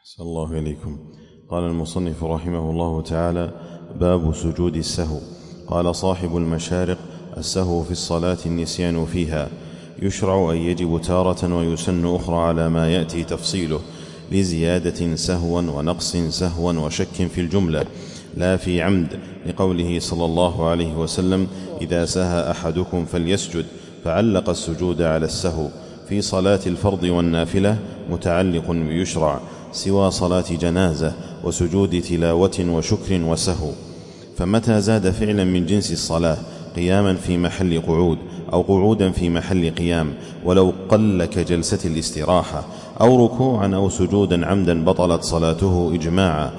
أحسن الله إليكم. قال المصنف رحمه الله تعالى: باب سجود السهو. قال صاحب المشارق: السهو في الصلاة النسيان فيها، يشرع أن يجب تارة ويسن أخرى على ما يأتي تفصيله، لزيادة سهوا ونقص سهوا وشك في الجملة لا في عمد، لقوله صلى الله عليه وسلم: إذا سهى أحدكم فليسجد، فعلق السجود على السهو. في صلاة الفرض والنافلة متعلق بيشرع، سوى صلاة جنازة وسجود تلاوة وشكر وسهو. فمتى زاد فعلا من جنس الصلاة قياما في محل قعود، أو قعودا في محل قيام ولو قل كجلسة الاستراحة، أو ركوعا أو سجودا عمدا، بطلت صلاته إجماعا.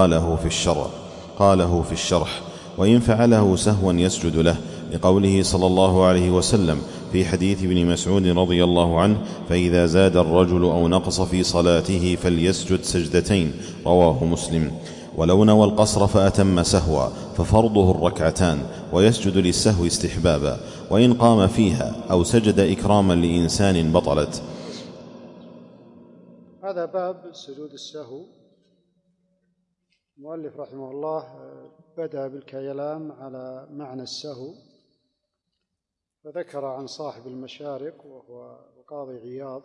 قاله في الشرح: وإن فعله سهوا يسجد له، لقوله صلى الله عليه وسلم في حديث ابن مسعود رضي الله عنه: فإذا زاد الرجل أو نقص في صلاته فليسجد سجدتين، رواه مسلم. ولو نوى القصر فأتم سهوا ففرضه الركعتان، ويسجد للسهو استحبابا، وإن قام فيها أو سجد إكراما لإنسان بطلت. هذا باب سجود السهو. المؤلف رحمه الله بدأ بالكلام على معنى السهو، فذكر عن صاحب المشارق وهو القاضي عياض،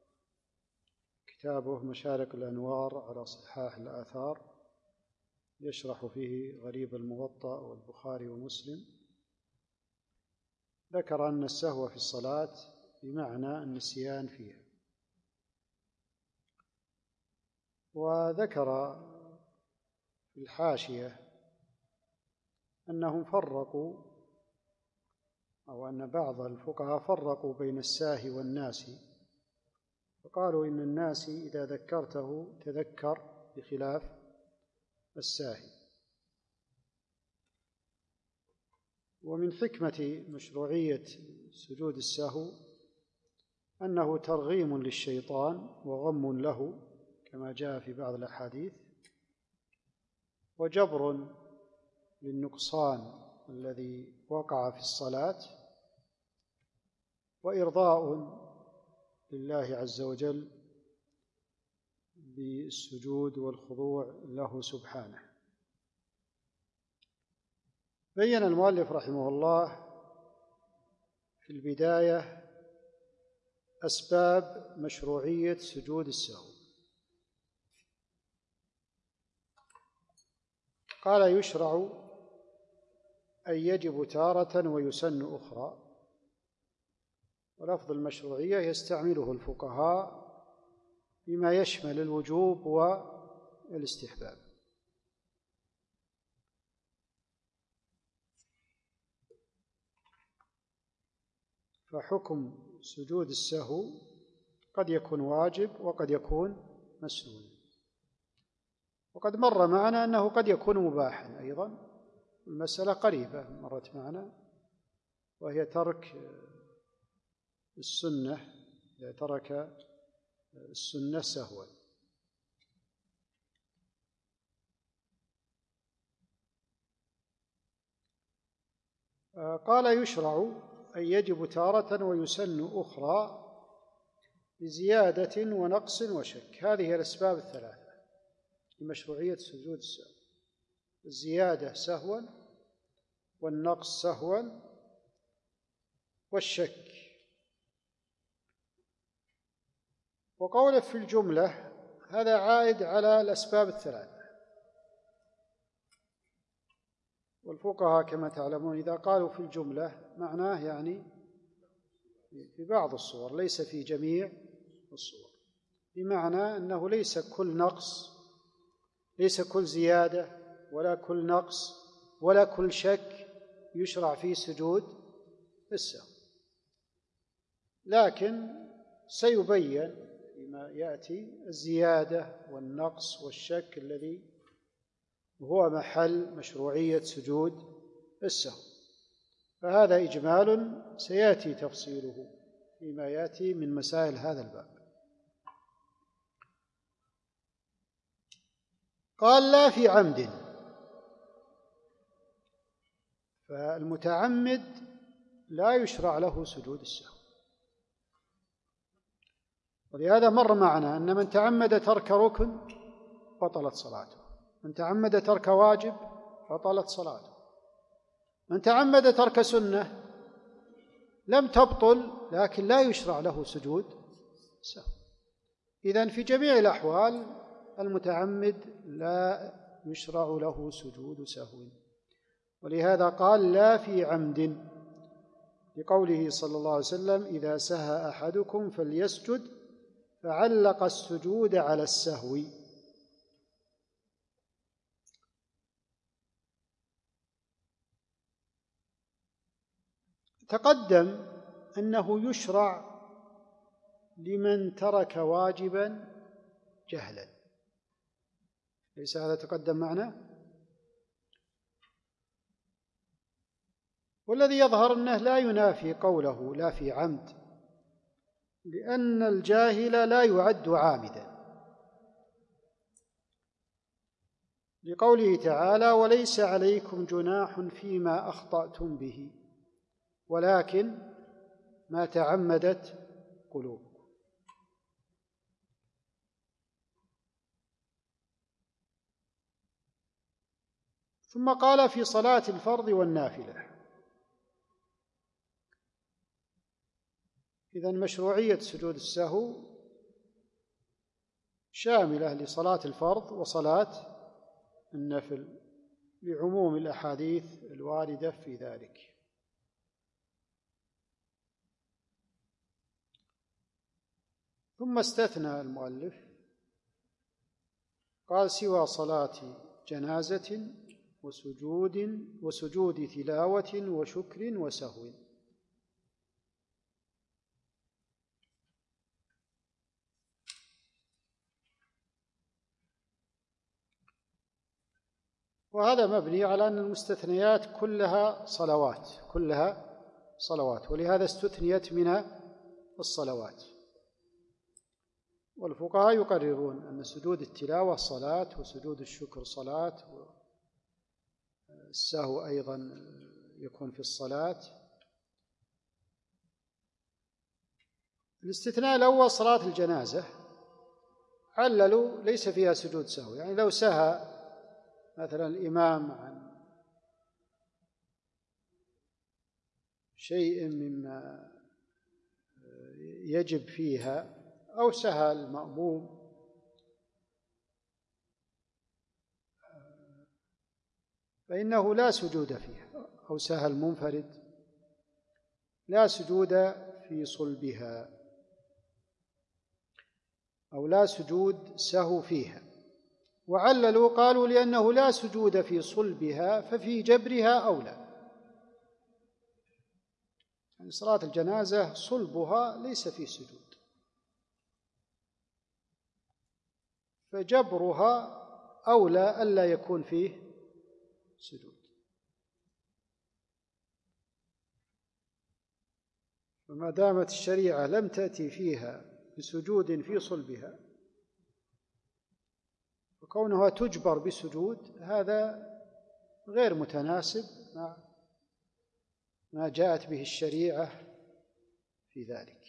كتابه مشارق الأنوار على صحاح الآثار، يشرح فيه غريب الموطأ والبخاري ومسلم. ذكر أن السهو في الصلاة بمعنى النسيان فيها، وذكر في الحاشية أنهم فرقوا، أو أن بعض الفقهاء فرقوا بين الساهي والناسي، فقالوا إن الناسي إذا ذكرته تذكر بخلاف الساهي. ومن حكمة مشروعية سجود السهو أنه ترغيم للشيطان وغم له كما جاء في بعض الأحاديث، وجبر للنقصان الذي وقع في الصلاة، وإرضاء لله عز وجل بالسجود والخضوع له سبحانه. بين المؤلف رحمه الله في البداية أسباب مشروعية سجود السهو. قال: يشرع أن يجب تارة ويسن أخرى. ولفظ المشروعية يستعمله الفقهاء بما يشمل الوجوب والاستحباب. فحكم سجود السهو قد يكون واجب وقد يكون مسنون، وقد مر معنا أنه قد يكون مباحا أيضا. المسألة قريبة مرت معنا، وهي ترك السنة، إذا ترك السنة سهوا. قال: يشرع أن يجب تارة ويسن أخرى، بزيادة ونقص وشك. هذه الأسباب الثلاثة لمشروعية سجود السهو: الزيادة سهوا، والنقص سهوا، والشك. وقوله في الجملة هذا عائد على الأسباب الثلاثة. والفقهاء كما تعلمون إذا قالوا في الجملة معناه يعني في بعض الصور، ليس في جميع الصور، بمعنى أنه ليس كل نقص، ليس كل زيادة، ولا كل نقص، ولا كل شك يشرع فيه سجود السهو. لكن سيبين فيما يأتي الزيادة والنقص والشك الذي هو محل مشروعية سجود السهو. فهذا إجمال سيأتي تفصيله فيما يأتي من مسائل هذا الباب. قال: لا في عمد. فالمتعمد لا يشرع له سجود السهو، ولهذا مر معنا أن من تعمد ترك ركن بطلت صلاته. من تعمد ترك واجب بطلت صلاته. من تعمد ترك سنة لم تبطل لكن لا يشرع له سجود سهو. إذن في جميع الأحوال المتعمد لا يشرع له سجود سهو. ولهذا قال لا في عمد، لقوله صلى الله عليه وسلم إذا سهى أحدكم فليسجد، فعلق السجود على السهو. تقدم أنه يشرع لمن ترك واجبا جهلا، ليس هذا تقدم معنا؟ والذي يظهر أنه لا ينافي قوله لا في عمد، لأن الجاهل لا يعد عامدا، لقوله تعالى وليس عليكم جناح فيما أخطأتم به ولكن ما تعمدت قلوبكم. ثم قال في صلاة الفرض والنافلة. إذن مشروعية سجود السهو شاملة لصلاة الفرض وصلاة النفل لعموم الأحاديث الواردة في ذلك. ثم استثنى المؤلف قال سوى صلاة جنازة وسجود تلاوة وشكر وسهو. وهذا مبني على أن المستثنيات كلها صلوات، ولهذا استثنيت من الصلوات. والفقهاء يقررون أن سجود التلاوة صلاة، وسجود الشكر صلاة، والسهو أيضا يكون في الصلاة. الاستثناء الأول صلاة الجنازة عللوا ليس فيها سجود سهو، يعني لو سهى مثلا الإمام عن شيء مما يجب فيها أو سهى المأموم فإنه لا سجود فيها، أو سهى المنفرد لا سجود في صلبها، أو لا سجود سهو فيها. وعللوا قالوا لأنه لا سجود في صلبها ففي جبرها أولى. يعني صلاة الجنازة صلبها ليس فيه سجود، فجبرها أولى ألا يكون فيه سجود. وما دامت الشريعة لم تأتي فيها بسجود في صلبها، وكونها تجبر بسجود هذا غير متناسب مع ما جاءت به الشريعة في ذلك.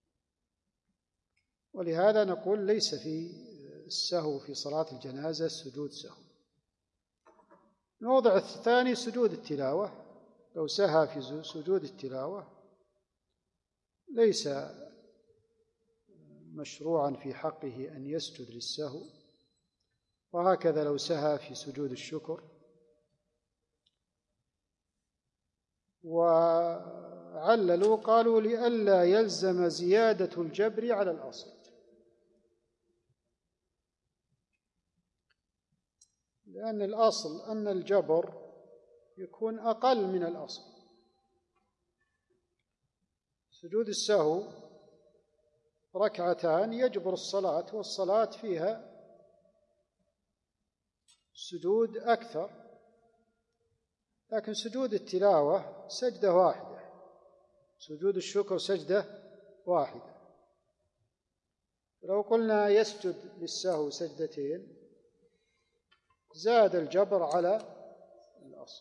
ولهذا نقول ليس في السهو في صلاة الجنازة سجود سهو. الموضع الثاني سجود التلاوة، لو سهى في سجود التلاوة ليس مشروعا في حقه أن يسجد للسهو، وهكذا لو سهى في سجود الشكر. وعللوا قالوا لئلا يلزم زيادة الجبر على الأصل، لأن الأصل أن الجبر يكون أقل من الأصل. سجود السهو ركعتان يجبر الصلاة، والصلاة فيها سجود أكثر، لكن سجود التلاوة سجدة واحدة، سجود الشكر سجدة واحدة. لو قلنا يسجد للسهو سجدتين زاد الجبر على الأصل.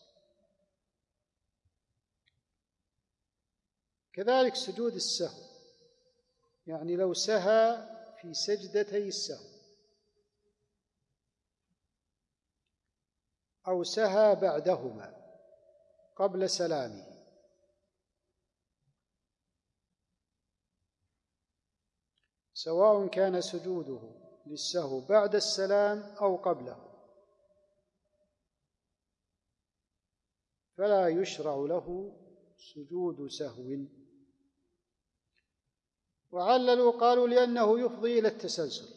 كذلك سجود السهو، يعني لو سهى في سجدتي السهو أو سهى بعدهما قبل سلامه، سواء كان سجوده للسهو بعد السلام أو قبله، فلا يشرع له سجود سهو. وعللوا قالوا لأنه يفضي إلى التسلسل،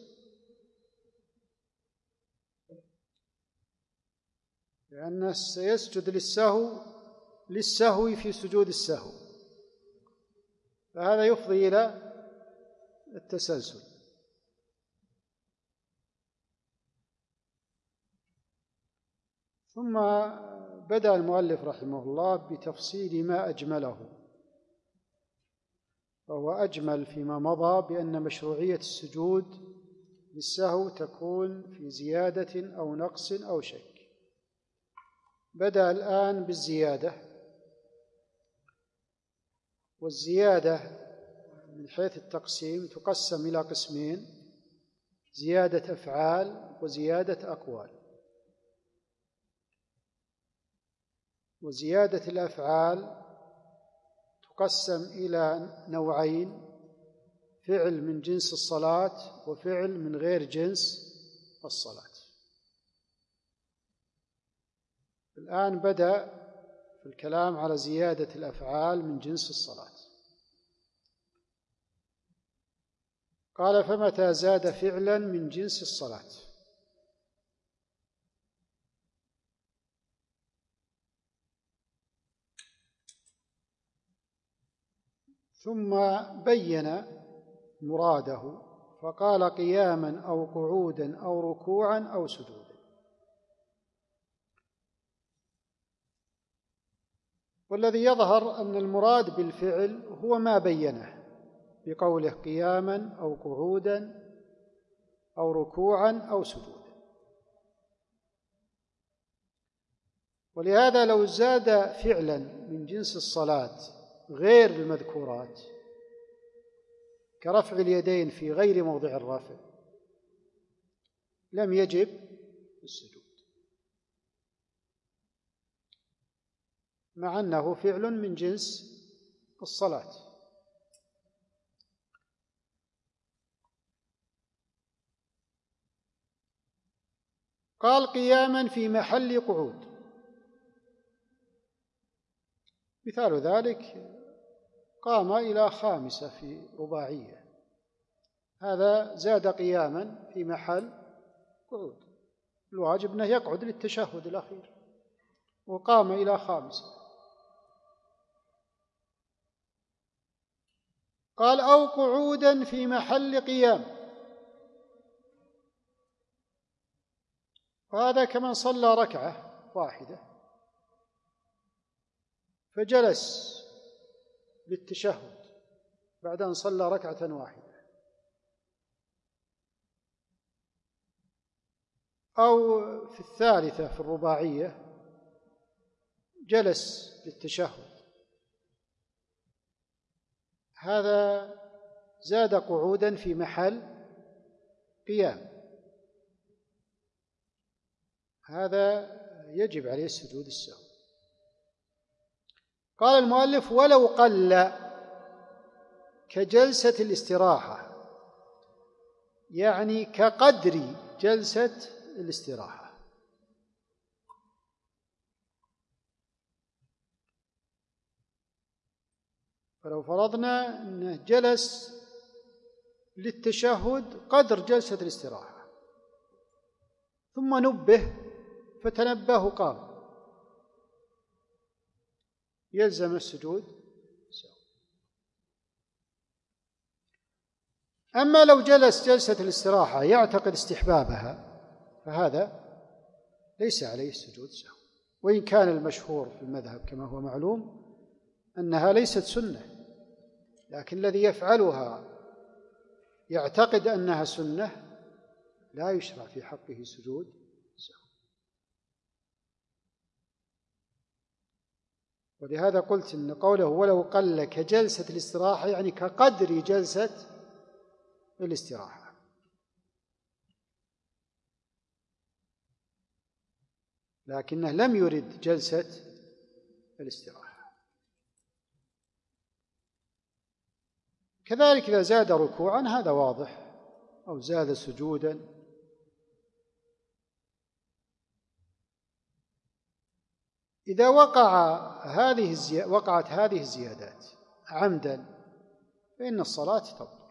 لأنه سيسجد للسهو في سجود السهو، فهذا يفضي إلى التسلسل. ثم بدأ المؤلف رحمه الله بتفصيل ما أجمله، فهو أجمل فيما مضى بأن مشروعية السجود للسهو تكون في زيادة أو نقص أو شك. بدأ الآن بالزيادة، والزيادة من حيث التقسيم تقسم إلى قسمين: زيادة أفعال وزيادة أقوال. وزيادة الأفعال تقسم إلى نوعين: فعل من جنس الصلاة وفعل من غير جنس الصلاة. الآن بدأ في الكلام على زيادة الأفعال من جنس الصلاة. قال: فمتى زاد فعلا من جنس الصلاة ثم بين مراده فقال: قياما أو قعودا أو ركوعا أو سجودا. والذي يظهر أن المراد بالفعل هو ما بينه بقوله قياما أو قعودا أو ركوعا أو سجودا. ولهذا لو زاد فعلا من جنس الصلاة غير المذكورات كرفع اليدين في غير موضع الرفع لم يجب السجود، مع أنه فعل من جنس الصلاة. قال: قياما في محل قعود. مثال ذلك: قام إلى خامسة في رباعية، هذا زاد قياما في محل قعود، الواجب أنه يقعد للتشهد الأخير، وقام إلى خامسة. قال: أو قعودا في محل قيام، وهذا كمن صلى ركعة واحدة فجلس للتشهد بعد أن صلى ركعة واحدة، أو في الثالثة في الرباعية جلس للتشهد، هذا زاد قعودا في محل قيام، هذا يجب عليه السجود السهو. قال المؤلف: ولو قل كجلسة الاستراحة، يعني كقدر جلسة الاستراحة. فلو فرضنا أنه جلس للتشهد قدر جلسة الاستراحة ثم نبه فتنبه وقام، يلزم السجود. أما لو جلس جلسة الاستراحة يعتقد استحبابها فهذا ليس عليه السجود سهو، وإن كان المشهور في المذهب كما هو معلوم أنها ليست سنة، لكن الذي يفعلها يعتقد أنها سنة لا يشرع في حقه سجود سهو. ولهذا قلت إن قوله ولو قل كجلسة الاستراحة يعني كقدر جلسة الاستراحة. لكنه لم يرد جلسة الاستراحة. كذلك إذا زاد ركوعا هذا واضح، أو زاد سجودا، إذا وقعت هذه الزيادات عمدا فإن الصلاة تبطل.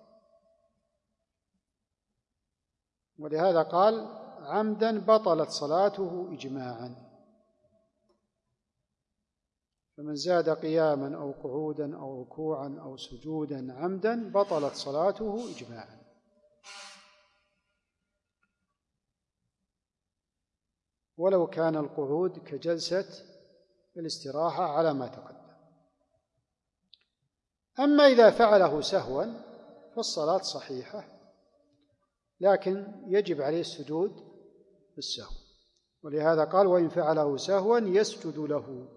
ولهذا قال عمدا بطلت صلاته إجماعا. فمن زاد قياما أو قعودا أو ركوعا أو سجودا عمدا بطلت صلاته إجماعا. ولو كان القعود كجلسة الاستراحة على ما تقدم. أما إذا فعله سهوا فالصلاة صحيحة، لكن يجب عليه السجود بالسهو. ولهذا قال وإن فعله سهوا يسجد له،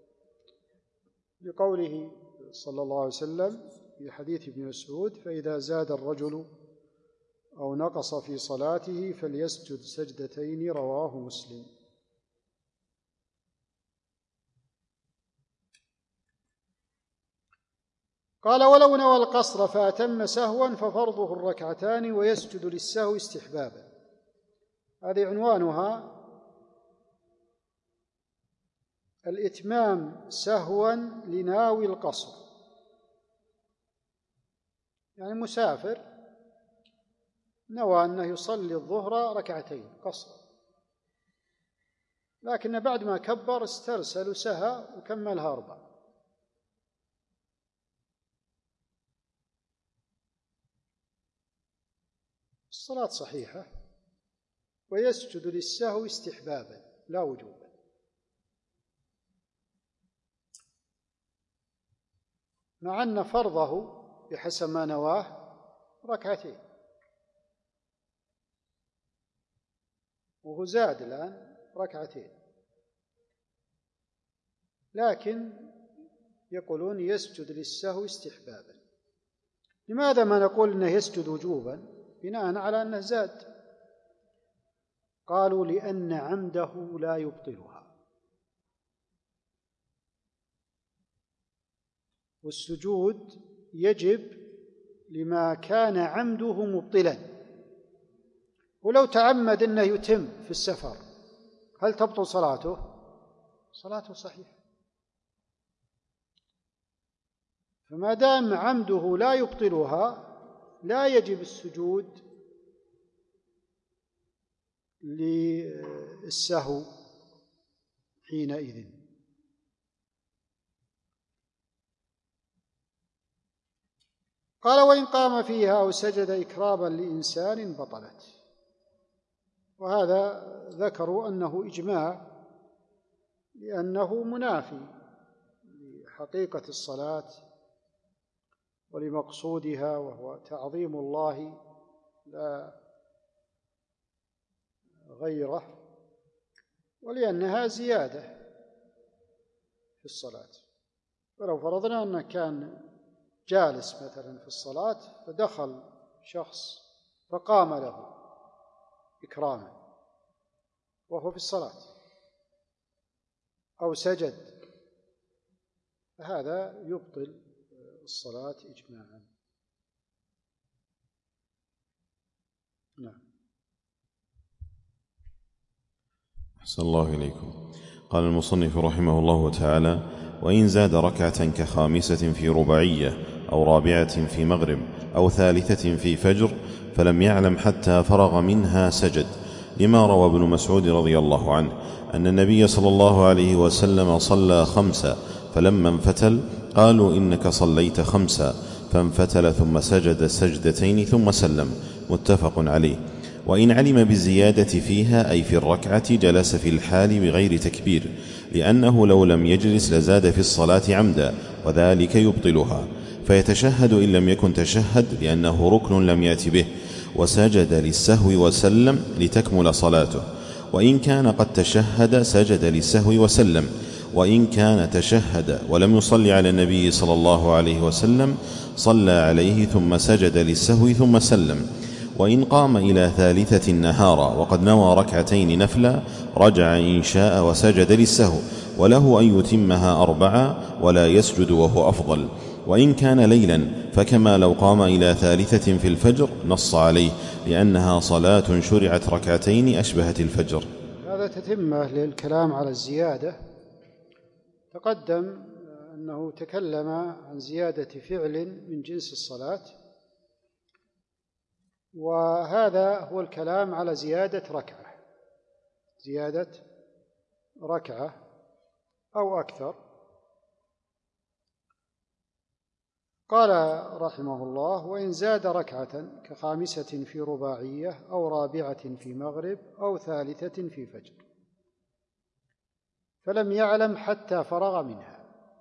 لقوله صلى الله عليه وسلم في حديث ابن مسعود فإذا زاد الرجل أو نقص في صلاته فليسجد سجدتين، رواه مسلم. قال ولو نوى القصر فأتم سهوا ففرضه الركعتان ويسجد للسهو استحبابا. هذه عنوانها الإتمام سهوا لناوي القصر، يعني مسافر نوى أنه يصلي الظهر ركعتين قصر، لكن بعد ما كبر استرسل وسهى وكملها 4. الصلاة صحيحة ويسجد للسهو استحبابا لا وجوبا. مع أن فرضه بحسب ما نواه ركعتين، وهو زاد الآن ركعتين، لكن يقولون يسجد للسهو استحبابا. لماذا ما نقول أنه يسجد وجوبا بناء على أنه زاد؟ قالوا لأن عمده لا يبطلها، والسجود يجب لما كان عمده مبطلا. ولو تعمد أنه يتم في السفر هل تبطل صلاته؟ صلاته صحيحة. فما دام عمده لا يبطلها لا يجب السجود للسهو حينئذ. قال وإن قام فيها أو سجد إكراما لإنسان بطلت. وهذا ذكروا أنه إجماع، لأنه منافي لحقيقة الصلاة ولمقصودها، وهو تعظيم الله لا غيره، ولأنها زيادة في الصلاة. ولو فرضنا أنه كان جالس مثلا في الصلاة فدخل شخص فقام له إكراما وهو في الصلاة أو سجد، فهذا يبطل الصلاة إجماعا. نعم. أحسن الله إليكم. قال المصنف رحمه الله تعالى وإن زاد ركعة كخامسة في رباعية أو رابعة في مغرب أو ثالثة في فجر فلم يعلم حتى فرغ منها سجد، لما روى ابن مسعود رضي الله عنه أن النبي صلى الله عليه وسلم صلى 5 فلما انفتل قالوا إنك صليت 5 فانفتل ثم سجد سجدتين ثم سلم، متفق عليه. وإن علم بالزيادة فيها أي في الركعة جلس في الحال بغير تكبير، لأنه لو لم يجلس لزاد في الصلاة عمدا وذلك يبطلها، فيتشهد إن لم يكن تشهد لأنه ركن لم يأت به، وسجد للسهو وسلم لتكمل صلاته. وإن كان قد تشهد سجد للسهو وسلم، وإن كان تشهد ولم يصلي على النبي صلى الله عليه وسلم صلى عليه ثم سجد للسهو ثم سلم. وإن قام إلى ثالثة نهارا وقد نوى ركعتين نفلا رجع إن شاء وسجد للسهو، وله أن يتمها 4 ولا يسجد وهو أفضل. وإن كان ليلا فكما لو قام إلى ثالثة في الفجر نص عليه، لأنها صلاة شرعت ركعتين أشبهت الفجر. هذا تتمة للكلام على الزيادة. تقدم أنه تكلم عن زيادة فعل من جنس الصلاة، وهذا هو الكلام على زيادة ركعة أو أكثر. قال رحمه الله: وإن زاد ركعة كخامسة في رباعية أو رابعة في مغرب أو ثالثة في فجر فلم يعلم حتى فرغ منها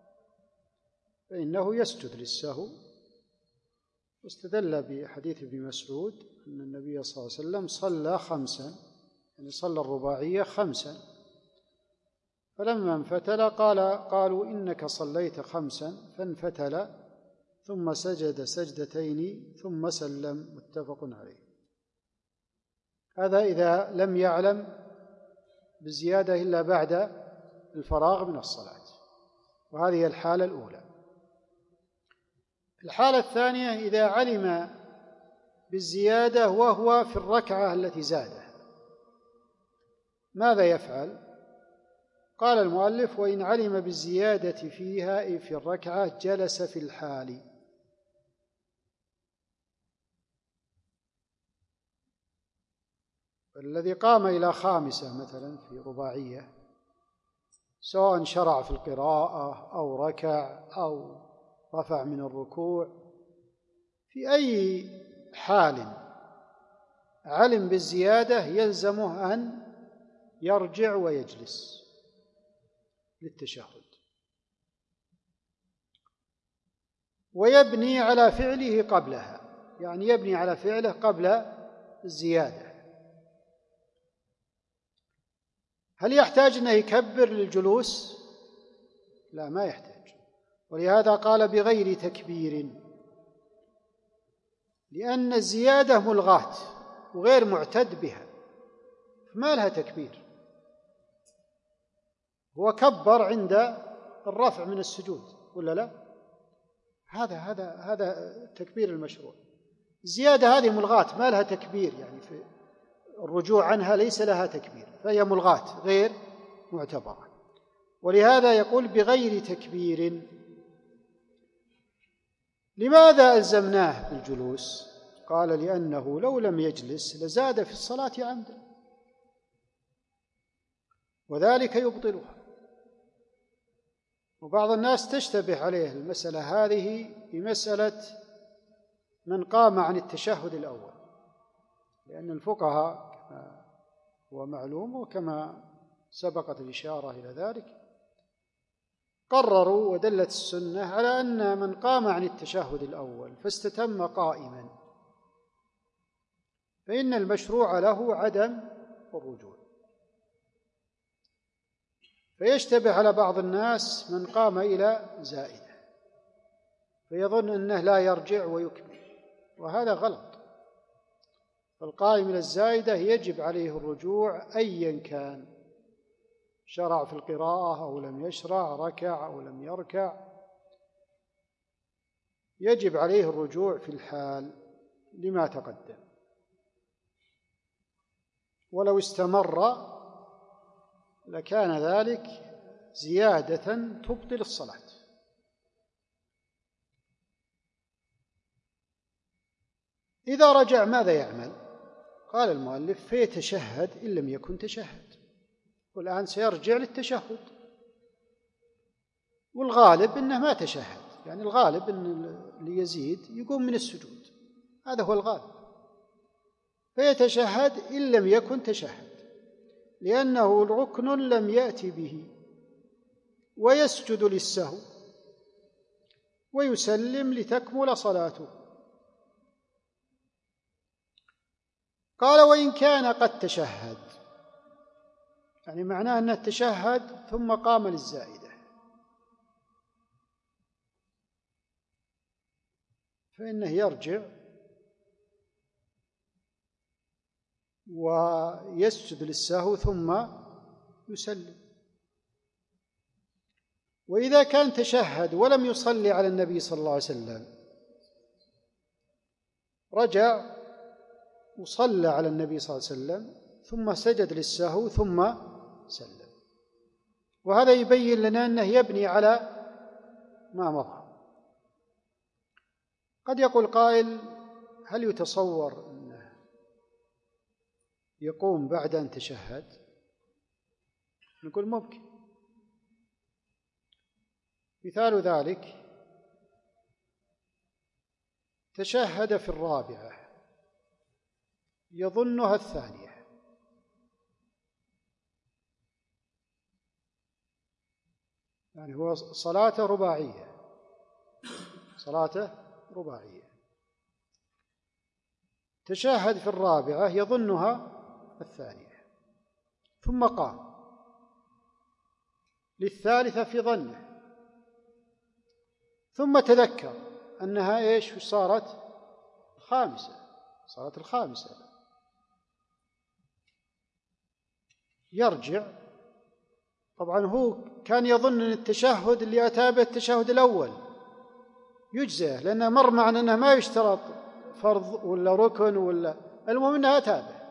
فإنه يسجد للسهو. واستدل بحديث ابن مسعود أن النبي صلى الله عليه وسلم صلى 5، يعني صلى الرباعية 5، فلما انفتل قالوا إنك صليت 5، فانفتل ثم سجد سجدتين ثم سلم، متفق عليه. هذا إذا لم يعلم بزيادة إلا بعد الفراغ من الصلاة، وهذه الحالة الأولى. الحالة الثانية إذا علم بالزيادة وهو في الركعة التي زادها، ماذا يفعل؟ قال المؤلف: وإن علم بالزيادة فيها أي في الركعة جلس في الحال. الذي قام إلى 5 مثلا في رباعية، سواء شرع في القراءة أو ركع أو رفع من الركوع، في أي حال علم بالزيادة يلزمه أن يرجع ويجلس للتشهد، ويبني على فعله قبلها، يعني يبني على فعله قبل الزيادة. هل يحتاج أنه يكبر للجلوس؟ لا، ما يحتاج. ولهذا قال بغير تكبير، لأن الزيادة ملغاة وغير معتد بها، فما لها تكبير. هو كبر عند الرفع من السجود ولا لا؟ هذا التكبير المشروع. الزيادة هذه ملغاة ما لها تكبير، يعني في الرجوع عنها ليس لها تكبير، فهي ملغاة غير معتبرة. ولهذا يقول بغير تكبير. لماذا ألزمناه بالجلوس؟ قال: لأنه لو لم يجلس لزاد في الصلاة عمدا، وذلك يبطلها. وبعض الناس تشتبه عليه المسألة هذه بمسألة من قام عن التشهد الأول، لأن الفقهاء كما هو معلوم وكما سبقت الإشارة إلى ذلك قرروا ودلت السنة على أن من قام عن التشهد الأول فاستتم قائما فإن المشروع له عدم الرجوع. فيشتبه على بعض الناس من قام إلى زائدة فيظن أنه لا يرجع ويكمل، وهذا غلط. فالقائم إلى الزائدة يجب عليه الرجوع أيا كان، شرع في القراءة أو لم يشرع، ركع أو لم يركع، يجب عليه الرجوع في الحال لما تقدم. ولو استمر لكان ذلك زيادة تبطل الصلاة. إذا رجع ماذا يعمل؟ قال المؤلف: فيتشهد إن لم يكن تشهد. والآن سيرجع للتشهد، والغالب أنه ما تشهد، يعني الغالب أن اللي يزيد يقوم من السجود، هذا هو الغالب. فيتشهد إن لم يكن تشهد، لأنه ركن لم يأتي به، ويسجد للسهو ويسلم لتكمل صلاته. قال: وإن كان قد تشهد، يعني معناه أنه تشهد ثم قام للزائدة، فإنه يرجع ويسجد للسهو ثم يسلم. وإذا كان تشهد ولم يصلي على النبي صلى الله عليه وسلم، رجع وصلى على النبي صلى الله عليه وسلم ثم سجد للسهو ثم سلم، وهذا يبين لنا أنه يبني على ما مضى. قد يقول قائل: هل يتصور أنه يقوم بعد أن تشهد؟ نقول ممكن. مثال ذلك: تشهد في الرابعة يظنها الثانية، يعني هو صلاته رباعية، تشهد في الرابعة يظنها الثانية، ثم قام للثالثة في ظنه، ثم تذكر أنها إيش؟ صارت الخامسة، يرجع. طبعا هو كان يظن أن التشهد اللي أتى به التشهد الأول يجزئه، لأنه مر معنا أنه ما يشترط فرض ولا ركن ولا، المهم أنها أتى به،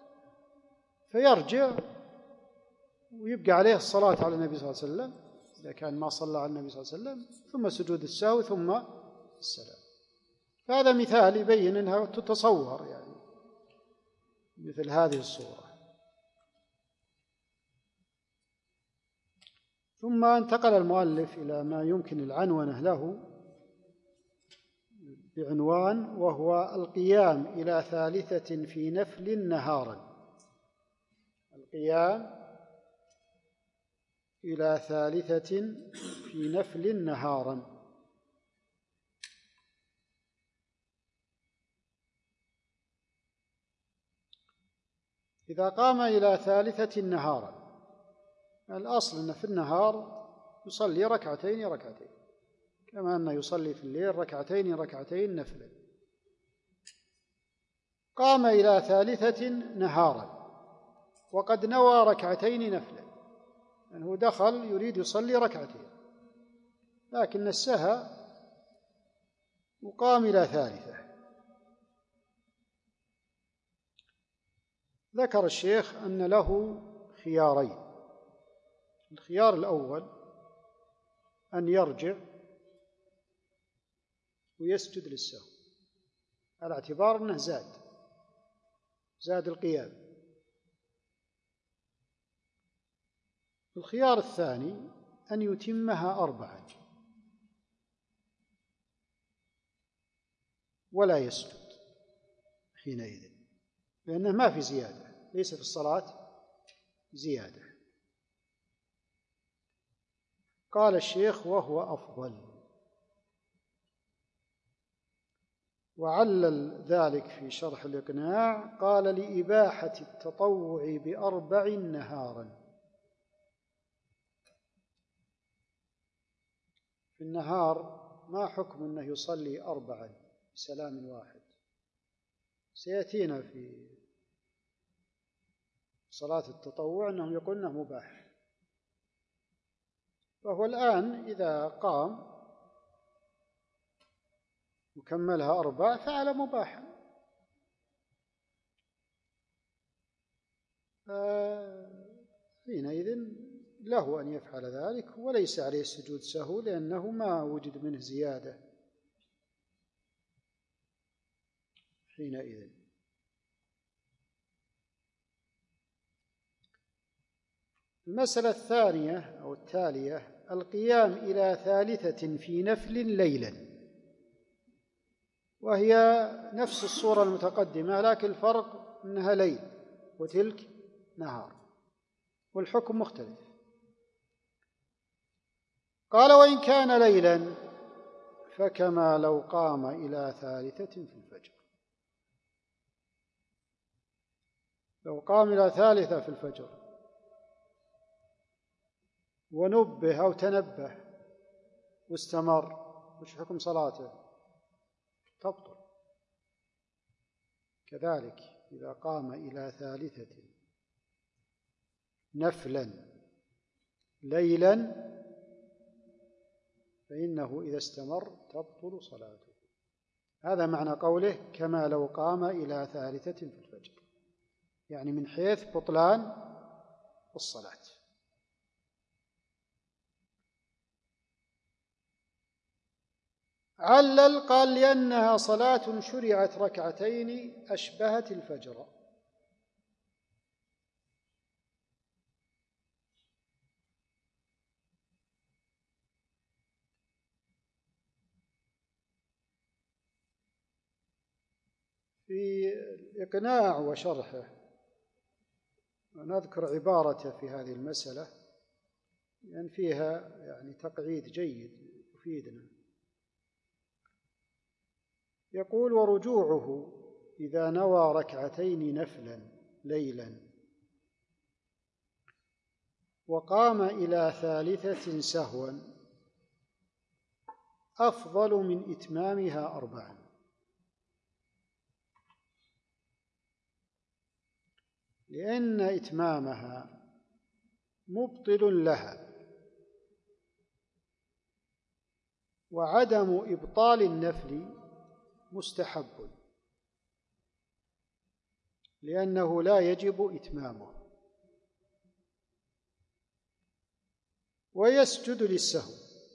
فيرجع ويبقى عليه الصلاة على النبي صلى الله عليه وسلم إذا كان ما صلى على النبي صلى الله عليه وسلم، ثم سجود السهو ثم السلام. هذا مثال يبين أنها تتصور يعني مثل هذه الصورة. ثم انتقل المؤلف إلى ما يمكن العنونة له بعنوان: وهو القيام إلى ثالثة في نفل نهارا. القيام إلى ثالثة في نفل نهارا. إذا قام إلى ثالثة نهارا، الأصل أنه في النهار يصلي ركعتين كما أنه يصلي في الليل ركعتين نفلا. قام إلى ثالثة نهارا وقد نوى ركعتين نفلا، يعني هو دخل يريد يصلي ركعتين، لكن نسها وقام إلى ثالثة. ذكر الشيخ أن له خيارين: الخيار الأول أن يرجع ويسجد للسهو على اعتبار أنه زاد القيام. الخيار الثاني أن يتمها 4 ولا يسجد حينئذ، لأنه ما في زيادة، ليس في الصلاة زيادة. قال الشيخ: وهو أفضل. وعلل ذلك في شرح الإقناع، قال: لإباحة التطوع ب4 نهارا. في النهار ما حكم أنه يصلي 4 بسلام واحد؟ سيأتينا في صلاة التطوع أنهم يقولون أنه مباح، فهو الآن إذا قام وكملها 4 فعل مباحا، حينئذ له أن يفعل ذلك وليس عليه سجود سهو، لأنه ما وجد منه زيادة حينئذ. المسألة الثانية أو التالية: القيام إلى ثالثة في نفل ليلا، وهي نفس الصورة المتقدمة، لكن الفرق أنها ليل وتلك نهار، والحكم مختلف. قال: وإن كان ليلا فكما لو قام إلى ثالثة في الفجر. لو قام إلى ثالثة في الفجر ونبه أو تنبه واستمر، وش حكم صلاته؟ تبطل كذلك. إذا قام إلى ثالثة نفلا ليلا فإنه إذا استمر تبطل صلاته. هذا معنى قوله كما لو قام إلى ثالثة في الفجر، يعني من حيث بطلان الصلاة. علل قال لأنها صلاة شرعت ركعتين أشبهت الفجر. في الإقناع وشرحه نذكر عبارة في هذه المسألة لأن فيها يعني تقعيد جيد يفيدنا. يقول ورجوعه إذا نوى ركعتين نفلا ليلا وقام إلى ثالثة سهوا أفضل من إتمامها أربعا، لأن إتمامها مبطل لها، وعدم إبطال النفل مستحب لأنه لا يجب إتمامه، ويسجد للسهو.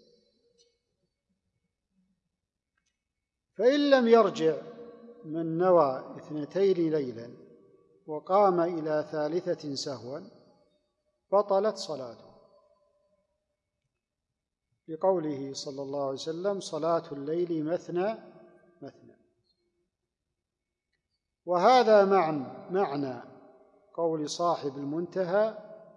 فإن لم يرجع من نوى اثنتين ليلا وقام إلى ثالثة سهوا بطلت صلاته، لقوله صلى الله عليه وسلم صلاة الليل مثنى مثنى. وهذا معنى قول صاحب المنتهى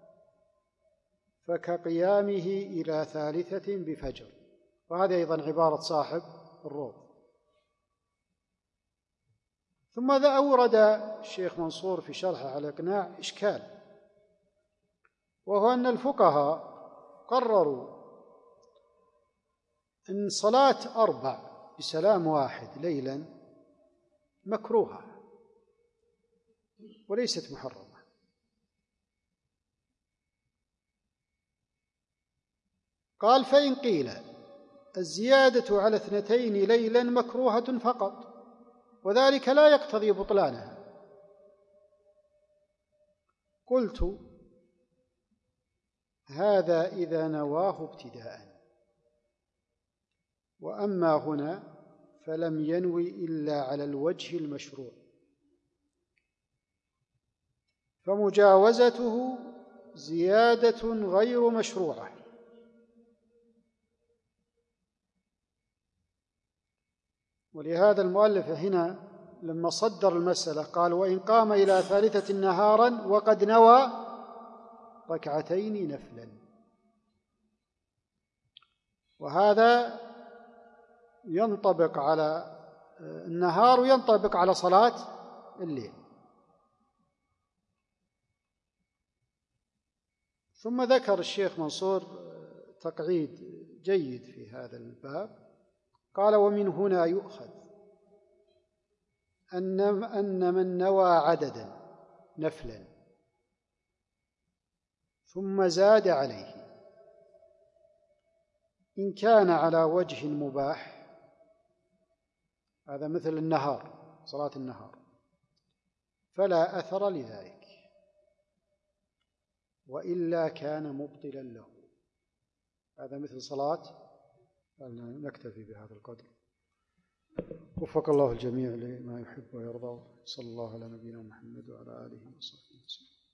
فكقيامه إلى ثالثة بفجر، وهذا أيضا عبارة صاحب الروض. ثم أورد الشيخ منصور في شرحه على الإقناع إشكال، وهو أن الفقهاء قرروا أن صلاة 4 بسلام واحد ليلا مكروهة وليست محرمة. قال فإن قيل الزيادة على 2 ليلا مكروهة فقط وذلك لا يقتضي بطلانها، قلت هذا إذا نواه ابتداء، وأما هنا فلم ينوي إلا على الوجه المشروع، فمجاوزته زيادة غير مشروعة. ولهذا المؤلف هنا لما صدر المسألة قال وإن قام إلى ثالثة نهارا وقد نوى ركعتين نفلا، وهذا ينطبق على النهار وينطبق على صلاة الليل. ثم ذكر الشيخ منصور تقعيد جيد في هذا الباب، قال ومن هنا يؤخذ أن من نوى عددا نفلا ثم زاد عليه إن كان على وجه مباح، هذا مثل النهار صلاة النهار، فلا أثر لذلك، وإلا كان مبطلا له، هذا مثل صلاة. نكتفي بهذا القدر. وفق الله الجميع لما يحب ويرضى. صلى الله على نبينا محمد وعلى آله وصحبه وسلم.